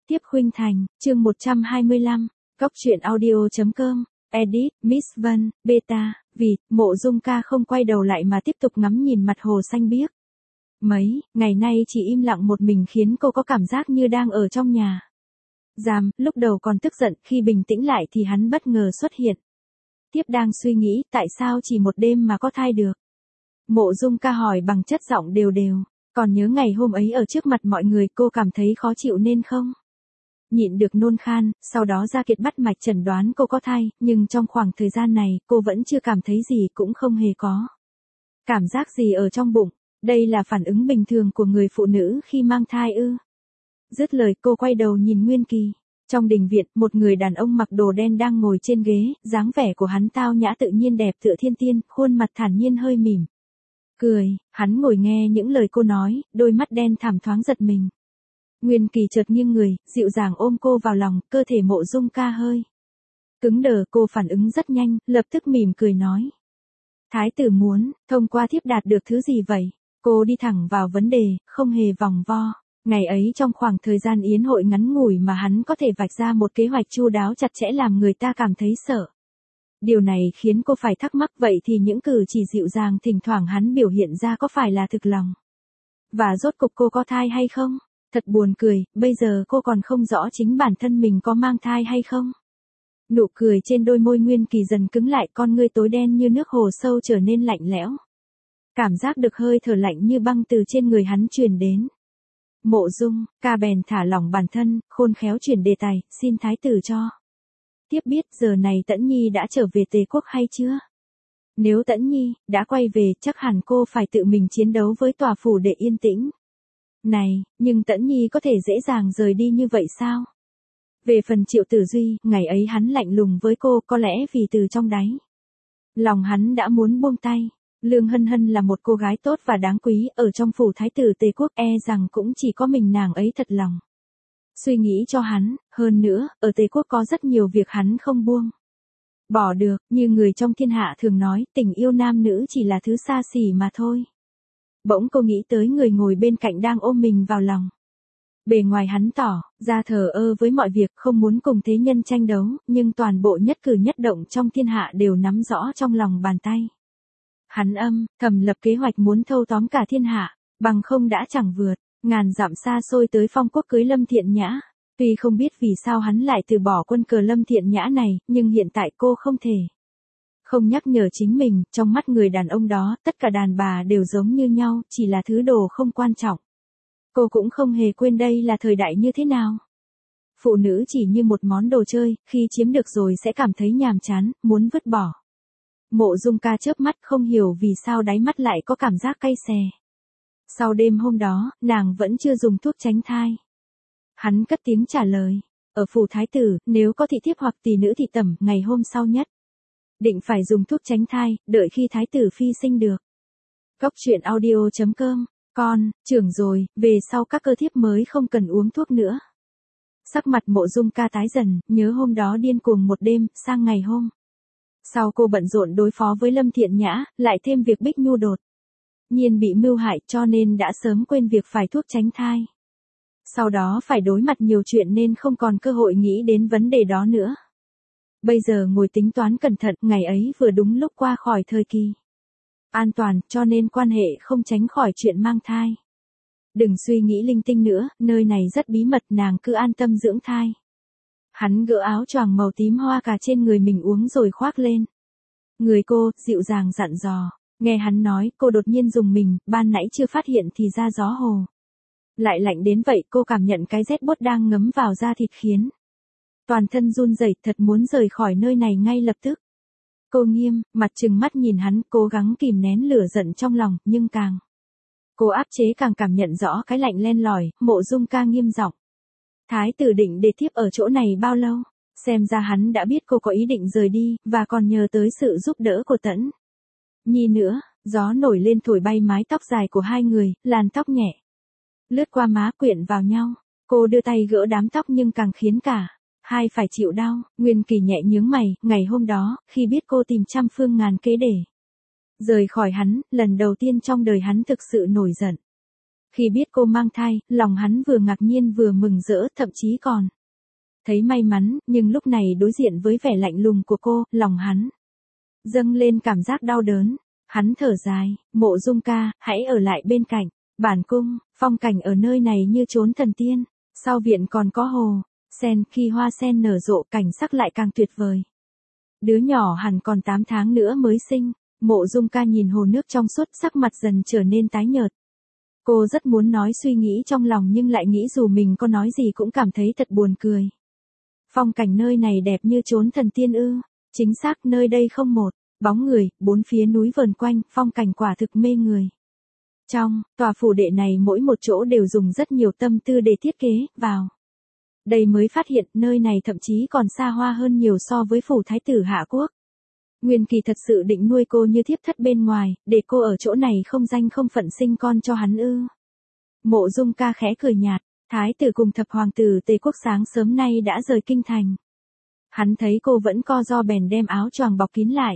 Tiếp Khuynh Thành, chương 125, Cóc truyện audio.com, edit, Miss Vân, beta, vì, Mộ Dung Ca không quay đầu lại mà tiếp tục ngắm nhìn mặt hồ xanh biếc. Mấy ngày nay chỉ im lặng một mình khiến cô có cảm giác như đang ở trong nhà. Lúc đầu còn tức giận, khi bình tĩnh lại thì hắn bất ngờ xuất hiện. Tiếp đang suy nghĩ tại sao chỉ một đêm mà có thai được. Mộ Dung Ca hỏi bằng chất giọng đều đều, còn nhớ ngày hôm ấy ở trước mặt mọi người cô cảm thấy khó chịu nên không? Nhịn được nôn khan, sau đó Gia Kiệt bắt mạch chẩn đoán cô có thai, nhưng trong khoảng thời gian này cô vẫn chưa cảm thấy gì, cũng không hề có cảm giác gì ở trong bụng. Đây là phản ứng bình thường của người phụ nữ khi mang thai ư? Dứt lời cô quay đầu nhìn Nguyên Kỳ. Trong đình viện, một người đàn ông mặc đồ đen đang ngồi trên ghế, dáng vẻ của hắn tao nhã tự nhiên đẹp tựa thiên tiên, khuôn mặt thản nhiên hơi mỉm cười. Hắn ngồi nghe những lời cô nói, đôi mắt đen thẳm thoáng giật mình. Nguyên Kỳ chợt nghiêng người, dịu dàng ôm cô vào lòng, cơ thể Mộ Dung Ca hơi cứng đờ. Cô phản ứng rất nhanh, lập tức mỉm cười nói: Thái tử muốn thông qua thiếp đạt được thứ gì vậy? Cô đi thẳng vào vấn đề, không hề vòng vo. Ngày ấy trong khoảng thời gian yến hội ngắn ngủi mà hắn có thể vạch ra một kế hoạch chu đáo chặt chẽ làm người ta cảm thấy sợ. Điều này khiến cô phải thắc mắc, vậy thì những cử chỉ dịu dàng thỉnh thoảng hắn biểu hiện ra có phải là thực lòng? Và rốt cục cô có thai hay không? Thật buồn cười, bây giờ cô còn không rõ chính bản thân mình có mang thai hay không. Nụ cười trên đôi môi Nguyên Kỳ dần cứng lại, con ngươi tối đen như nước hồ sâu trở nên lạnh lẽo. Cảm giác được hơi thở lạnh như băng từ trên người hắn truyền đến. Mộ Dung Ca bèn thả lỏng bản thân, khôn khéo chuyển đề tài, xin thái tử cho tiếp biết giờ này Tẫn Nhi đã trở về Tề quốc hay chưa? Nếu Tẫn Nhi đã quay về, chắc hẳn cô phải tự mình chiến đấu với tòa phủ để yên tĩnh. Này, nhưng Tẫn Nhi có thể dễ dàng rời đi như vậy sao? Về phần Triệu Tử Duy, ngày ấy hắn lạnh lùng với cô, có lẽ vì từ trong đáy lòng hắn đã muốn buông tay. Lương Hân Hân là một cô gái tốt và đáng quý, ở trong phủ thái tử Tề quốc rằng cũng chỉ có mình nàng ấy thật lòng suy nghĩ cho hắn. Hơn nữa, ở Tề quốc có rất nhiều việc hắn không buông bỏ được, như người trong thiên hạ thường nói, tình yêu nam nữ chỉ là thứ xa xỉ mà thôi. Bỗng cô nghĩ tới người ngồi bên cạnh đang ôm mình vào lòng. Bề ngoài hắn tỏ ra thờ ơ với mọi việc, không muốn cùng thế nhân tranh đấu, nhưng toàn bộ nhất cử nhất động trong thiên hạ đều nắm rõ trong lòng bàn tay. Hắn thầm lập kế hoạch muốn thâu tóm cả thiên hạ, bằng không đã chẳng vượt ngàn dặm xa xôi tới Phong quốc cưới Lâm Thiện Nhã. Tuy không biết vì sao hắn lại từ bỏ quân cờ Lâm Thiện Nhã này, nhưng hiện tại cô không thể không nhắc nhở chính mình, trong mắt người đàn ông đó, tất cả đàn bà đều giống như nhau, chỉ là thứ đồ không quan trọng. Cô cũng không hề quên đây là thời đại như thế nào. Phụ nữ chỉ như một món đồ chơi, khi chiếm được rồi sẽ cảm thấy nhàm chán, muốn vứt bỏ. Mộ Dung Ca chớp mắt, không hiểu vì sao đáy mắt lại có cảm giác cay xè. Sau đêm hôm đó, nàng vẫn chưa dùng thuốc tránh thai. Hắn cất tiếng trả lời: Ở phủ thái tử, nếu có thị thiếp hoặc tỷ nữ thị tẩm, ngày hôm sau nhất định phải dùng thuốc tránh thai, đợi khi thái tử phi sinh được. Cóc truyện audio.com, con trưởng rồi, về sau các cơ thiếp mới không cần uống thuốc nữa. Sắc mặt Mộ Dung Ca tái dần, nhớ hôm đó điên cuồng một đêm, sang ngày hôm sau cô bận rộn đối phó với Lâm Thiện Nhã, lại thêm việc Bích Nhu đột nhiên bị mưu hại, cho nên đã sớm quên việc phải thuốc tránh thai. Sau đó phải đối mặt nhiều chuyện nên không còn cơ hội nghĩ đến vấn đề đó nữa. Bây giờ ngồi tính toán cẩn thận, ngày ấy vừa đúng lúc qua khỏi thời kỳ an toàn, cho nên quan hệ không tránh khỏi chuyện mang thai. Đừng suy nghĩ linh tinh nữa, nơi này rất bí mật, nàng cứ an tâm dưỡng thai. Hắn gỡ áo choàng màu tím hoa cà trên người mình uống rồi khoác lên người cô, dịu dàng dặn dò. Nghe hắn nói, cô đột nhiên rùng mình, ban nãy chưa phát hiện thì ra gió hồ lại lạnh đến vậy. Cô cảm nhận cái rét buốt đang ngấm vào da thịt khiến toàn thân run rẩy, thật muốn rời khỏi nơi này ngay lập tức. Cô nghiêm mặt trừng mắt nhìn hắn, cố gắng kìm nén lửa giận trong lòng, nhưng càng cô áp chế càng cảm nhận rõ cái lạnh len lỏi. Mộ Dung Ca nghiêm giọng: Thái tử định để thiếp ở chỗ này bao lâu? Xem ra hắn đã biết cô có ý định rời đi, và còn nhờ tới sự giúp đỡ của Tẫn Nhi nữa. Gió nổi lên thổi bay mái tóc dài của hai người, làn tóc nhẹ lướt qua má quyện vào nhau. Cô đưa tay gỡ đám tóc nhưng càng khiến cả hai phải chịu đau. Nguyên Kỳ nhẹ nhướng mày, ngày hôm đó, khi biết cô tìm trăm phương ngàn kế để rời khỏi hắn, lần đầu tiên trong đời hắn thực sự nổi giận. Khi biết cô mang thai, lòng hắn vừa ngạc nhiên vừa mừng rỡ, thậm chí còn thấy may mắn, nhưng lúc này đối diện với vẻ lạnh lùng của cô, lòng hắn dâng lên cảm giác đau đớn. Hắn thở dài, Mộ Dung ca, hãy ở lại bên cạnh. Bản cung, phong cảnh ở nơi này như chốn thần tiên. Sau viện còn có hồ sen, khi hoa sen nở rộ cảnh sắc lại càng tuyệt vời. Đứa nhỏ hẳn còn 8 tháng nữa mới sinh. Mộ Dung ca nhìn hồ nước trong suốt, sắc mặt dần trở nên tái nhợt. Cô rất muốn nói suy nghĩ trong lòng nhưng lại nghĩ dù mình có nói gì cũng cảm thấy thật buồn cười. Phong cảnh nơi này đẹp như chốn thần tiên ư? Chính xác, nơi đây không một bóng người, bốn phía núi vờn quanh, phong cảnh quả thực mê người. Trong tòa phủ đệ này mỗi một chỗ đều dùng rất nhiều tâm tư để thiết kế, vào đây mới phát hiện nơi này thậm chí còn xa hoa hơn nhiều so với phủ thái tử Hạ Quốc. Nguyên Kỳ thật sự định nuôi cô như thiếp thất bên ngoài, để cô ở chỗ này không danh không phận sinh con cho hắn ư? Mộ Dung ca khẽ cười nhạt, thái tử cùng thập hoàng tử Tề Quốc sáng sớm nay đã rời kinh thành. Hắn thấy cô vẫn co ro bèn đem áo choàng bọc kín lại.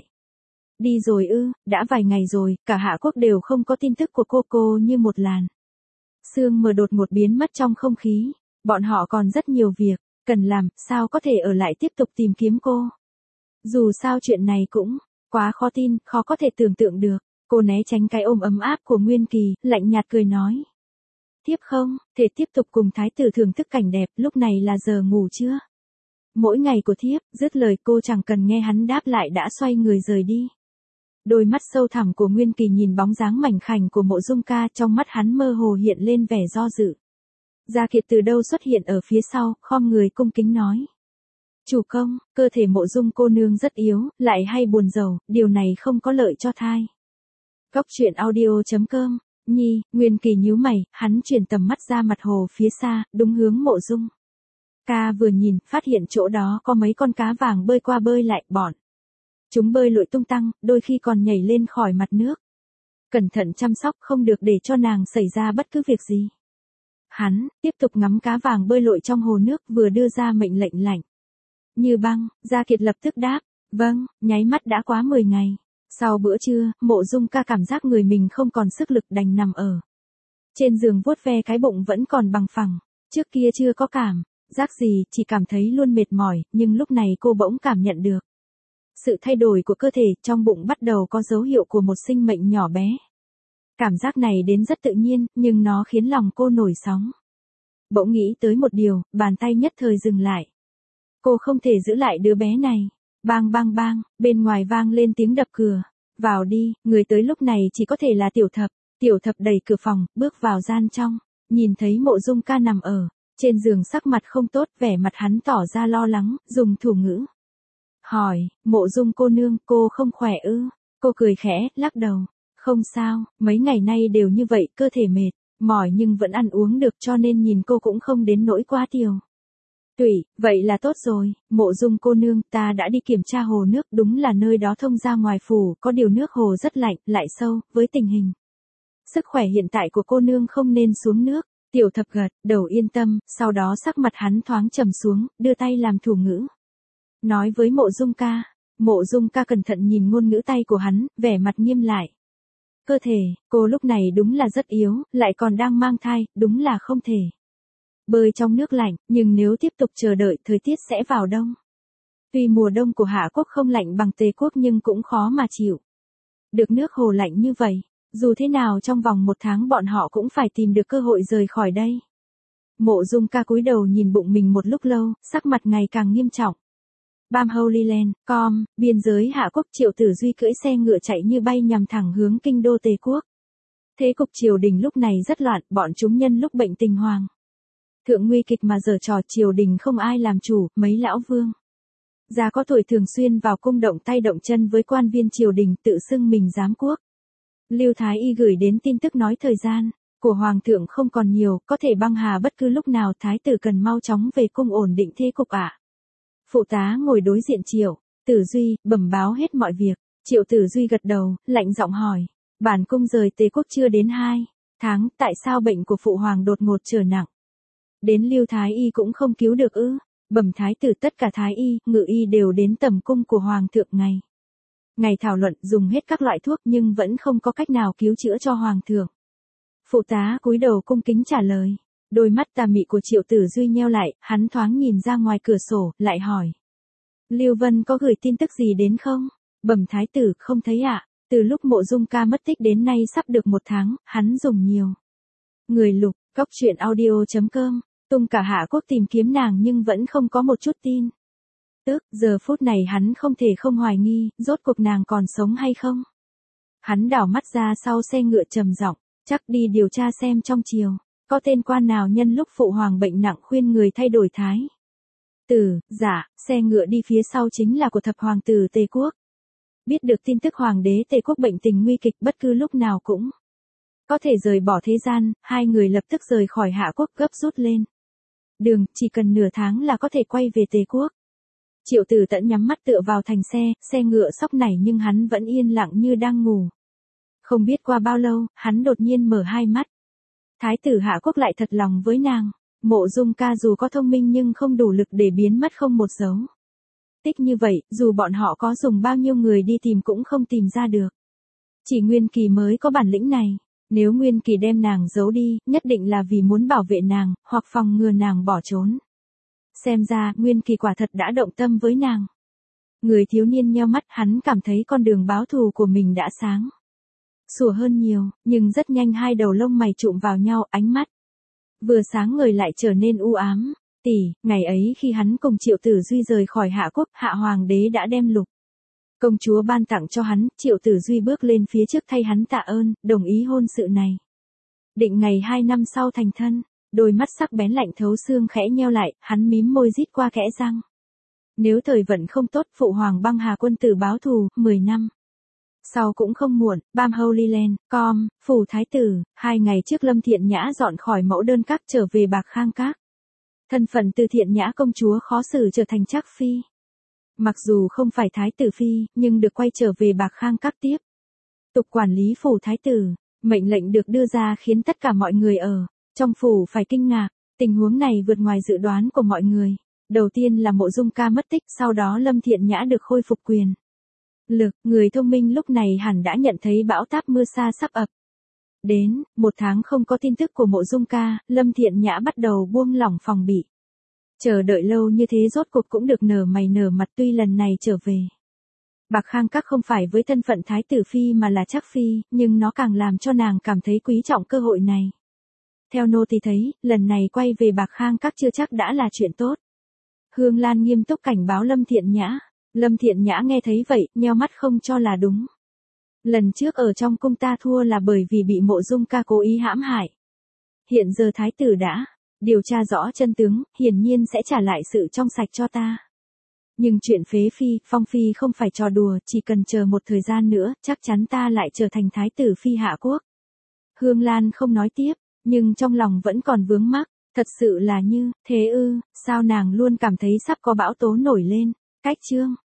Đi rồi ư? Đã vài ngày rồi, cả Hạ Quốc đều không có tin tức của cô như một làn sương mờ đột ngột biến mất trong không khí. Bọn họ còn rất nhiều việc cần làm, sao có thể ở lại tiếp tục tìm kiếm cô? Dù sao chuyện này cũng quá khó tin, khó có thể tưởng tượng được. Cô né tránh cái ôm ấm áp của Nguyên Kỳ, lạnh nhạt cười nói. Tiếp không, thể tiếp tục cùng thái tử thưởng thức cảnh đẹp, lúc này là giờ ngủ chưa? Mỗi ngày của thiếp, dứt lời cô chẳng cần nghe hắn đáp lại đã xoay người rời đi. Đôi mắt sâu thẳm của Nguyên Kỳ nhìn bóng dáng mảnh khảnh của Mộ Dung ca, trong mắt hắn mơ hồ hiện lên vẻ do dự. Gia Kiệt từ đâu xuất hiện ở phía sau, khom người cung kính nói. Chủ công, cơ thể Mộ Dung cô nương rất yếu, lại hay buồn rầu, điều này không có lợi cho thai. Góc truyện audio.com, Nhi, Nguyên Kỳ nhíu mày, hắn chuyển tầm mắt ra mặt hồ phía xa, đúng hướng Mộ Dung ca vừa nhìn, phát hiện chỗ đó có mấy con cá vàng bơi qua bơi lại, bọn chúng bơi lội tung tăng, đôi khi còn nhảy lên khỏi mặt nước. Cẩn thận chăm sóc, không được để cho nàng xảy ra bất cứ việc gì. Hắn tiếp tục ngắm cá vàng bơi lội trong hồ nước, vừa đưa ra mệnh lệnh lạnh như băng. Gia Kiệt lập tức đáp, vâng. Nháy mắt đã quá 10 ngày. Sau bữa trưa, Mộ Dung ca cảm giác người mình không còn sức lực, đành nằm ở trên giường vuốt ve cái bụng vẫn còn bằng phẳng. Trước kia chưa có cảm giác gì, chỉ cảm thấy luôn mệt mỏi, nhưng lúc này cô bỗng cảm nhận được sự thay đổi của cơ thể, trong bụng bắt đầu có dấu hiệu của một sinh mệnh nhỏ bé. Cảm giác này đến rất tự nhiên, nhưng nó khiến lòng cô nổi sóng. Bỗng nghĩ tới một điều, bàn tay nhất thời dừng lại. Cô không thể giữ lại đứa bé này. Bang bang bang, bên ngoài vang lên tiếng đập cửa. Vào đi, người tới lúc này chỉ có thể là Tiểu Thập. Tiểu Thập đẩy cửa phòng, bước vào gian trong, nhìn thấy Mộ Dung ca nằm ở trên giường, sắc mặt không tốt, vẻ mặt hắn tỏ ra lo lắng, dùng thủ ngữ hỏi, Mộ Dung cô nương, cô không khỏe ư? Cô cười khẽ, lắc đầu. Không sao, mấy ngày nay đều như vậy, cơ thể mệt mỏi nhưng vẫn ăn uống được, cho nên nhìn cô cũng không đến nỗi quá tiều tụy. Vậy là tốt rồi. Mộ Dung cô nương, ta đã đi kiểm tra hồ nước, đúng là nơi đó thông ra ngoài phủ, có điều nước hồ rất lạnh, lại sâu, với tình hình sức khỏe hiện tại của cô nương không nên xuống nước. Tiểu Thập gật đầu yên tâm, sau đó sắc mặt hắn thoáng trầm xuống, đưa tay làm thủ ngữ nói với Mộ Dung ca. Mộ Dung ca cẩn thận nhìn ngôn ngữ tay của hắn, vẻ mặt nghiêm lại. Cơ thể cô lúc này đúng là rất yếu, lại còn đang mang thai, đúng là không thể bơi trong nước lạnh, nhưng nếu tiếp tục chờ đợi, thời tiết sẽ vào đông. Tuy mùa đông của Hạ Quốc không lạnh bằng Tề Quốc nhưng cũng khó mà chịu được nước hồ lạnh như vậy. Dù thế nào trong vòng 1 tháng bọn họ cũng phải tìm được cơ hội rời khỏi đây. Mộ Dung ca cúi đầu nhìn bụng mình một lúc lâu, sắc mặt ngày càng nghiêm trọng. Bam Holy Land, biên giới Hạ Quốc, Triệu Tử Duy cưỡi xe ngựa chạy như bay nhằm thẳng hướng kinh đô Tề Quốc. Thế cục triều đình lúc này rất loạn, bọn chúng nhân lúc bệnh tình hoàng thượng nguy kịch mà giở trò, triều đình không ai làm chủ, mấy lão vương già có tuổi thường xuyên vào cung động tay động chân với quan viên triều đình, tự xưng mình giám quốc. Lưu Thái Y gửi đến tin tức nói thời gian của hoàng thượng không còn nhiều, có thể băng hà bất cứ lúc nào, thái tử cần mau chóng về cung ổn định thế cục ạ. Phụ tá ngồi đối diện Triệu Tử Duy, bẩm báo hết mọi việc. Triệu Tử Duy gật đầu, lạnh giọng hỏi, bản cung rời Tề Quốc chưa đến 2 tháng, tại sao bệnh của phụ hoàng đột ngột trở nặng? Đến Lưu Thái Y cũng không cứu được ư? Bẩm thái tử, tất cả thái y, ngự y đều đến tầm cung của hoàng thượng ngày thảo luận, dùng hết các loại thuốc nhưng vẫn không có cách nào cứu chữa cho hoàng thượng. Phụ tá cúi đầu cung kính trả lời. Đôi mắt tà mị của Triệu Tử Duy nheo lại, hắn thoáng nhìn ra ngoài cửa sổ, lại hỏi. Lưu Vân có gửi tin tức gì đến không? Bẩm thái tử, không thấy ạ. Từ lúc Mộ Dung ca mất tích đến nay sắp được 1 tháng, hắn dùng nhiều. Người lục, cóc truyện audio.com, tung cả Hạ Quốc tìm kiếm nàng nhưng vẫn không có một chút tin. Tức, giờ phút này hắn không thể không hoài nghi, rốt cuộc nàng còn sống hay không? Hắn đảo mắt ra sau xe ngựa trầm giọng, chắc đi điều tra xem trong triều, có tên quan nào nhân lúc phụ hoàng bệnh nặng khuyên người thay đổi thái tử. Dạ, xe ngựa đi phía sau chính là của thập hoàng tử Tề Quốc. Biết được tin tức hoàng đế Tề Quốc bệnh tình nguy kịch, bất cứ lúc nào cũng có thể rời bỏ thế gian, hai người lập tức rời khỏi Hạ Quốc gấp rút lên đường, chỉ cần nửa tháng là có thể quay về Tề Quốc. Triệu Tử Tẫn nhắm mắt tựa vào thành xe ngựa sóc nảy nhưng hắn vẫn yên lặng như đang ngủ. Không biết qua bao lâu, hắn đột nhiên mở hai mắt. Thái tử Hạ Quốc lại thật lòng với nàng. Mộ Dung ca dù có thông minh nhưng không đủ lực để biến mất không một dấu tích như vậy, dù bọn họ có dùng bao nhiêu người đi tìm cũng không tìm ra được. Chỉ Nguyên Kỳ mới có bản lĩnh này. Nếu Nguyên Kỳ đem nàng giấu đi, nhất định là vì muốn bảo vệ nàng, hoặc phòng ngừa nàng bỏ trốn. Xem ra, Nguyên Kỳ quả thật đã động tâm với nàng. Người thiếu niên nheo mắt, hắn cảm thấy con đường báo thù của mình đã sáng sủa hơn nhiều, nhưng rất nhanh hai đầu lông mày chụm vào nhau, ánh mắt vừa sáng ngời lại trở nên u ám. Tỷ, ngày ấy khi hắn cùng Triệu Tử Duy rời khỏi Hạ Quốc, Hạ Hoàng đế đã đem Lục công chúa ban tặng cho hắn. Triệu Tử Duy bước lên phía trước thay hắn tạ ơn, đồng ý hôn sự này. Định ngày 2 năm sau thành thân. Đôi mắt sắc bén lạnh thấu xương khẽ nheo lại, hắn mím môi rít qua kẽ răng. Nếu thời vận không tốt, phụ hoàng băng hà quân tử báo thù, 10 năm sau cũng không muộn. Bam Holy Land, phủ thái tử. 2 ngày trước Lâm Thiện Nhã dọn khỏi mẫu đơn các trở về Bạc Khang Các. Thân phận từ Thiện Nhã công chúa khó xử trở thành Trác phi. Mặc dù không phải thái tử phi, nhưng được quay trở về Bạc Khang Các tiếp tục quản lý phủ thái tử. Mệnh lệnh được đưa ra khiến tất cả mọi người ở trong phủ phải kinh ngạc. Tình huống này vượt ngoài dự đoán của mọi người. Đầu tiên là Mộ Dung ca mất tích, sau đó Lâm Thiện Nhã được khôi phục quyền lực. Người thông minh lúc này hẳn đã nhận thấy bão táp mưa sa sắp ập đến. 1 tháng không có tin tức của Mộ Dung ca, Lâm Thiện Nhã bắt đầu buông lỏng phòng bị. Chờ đợi lâu như thế rốt cuộc cũng được nở mày nở mặt. Tuy lần này trở về Bạc Khang Các không phải với thân phận thái tử phi mà là Trác phi, nhưng nó càng làm cho nàng cảm thấy quý trọng cơ hội này. Theo nô tỳ thấy, lần này quay về Bạc Khang Các chưa chắc đã là chuyện tốt. Hương Lan nghiêm túc cảnh báo Lâm Thiện Nhã. Lâm Thiện Nhã nghe thấy vậy, nheo mắt không cho là đúng. Lần trước ở trong cung ta thua là bởi vì bị Mộ Dung ca cố ý hãm hại. Hiện giờ thái tử đã điều tra rõ chân tướng, hiển nhiên sẽ trả lại sự trong sạch cho ta. Nhưng chuyện phế phi, phong phi không phải trò đùa, chỉ cần chờ một thời gian nữa, chắc chắn ta lại trở thành thái tử phi Hạ Quốc. Hương Lan không nói tiếp, nhưng trong lòng vẫn còn vướng mắc. Thật sự là như thế ư? Sao nàng luôn cảm thấy sắp có bão tố nổi lên? Cách chương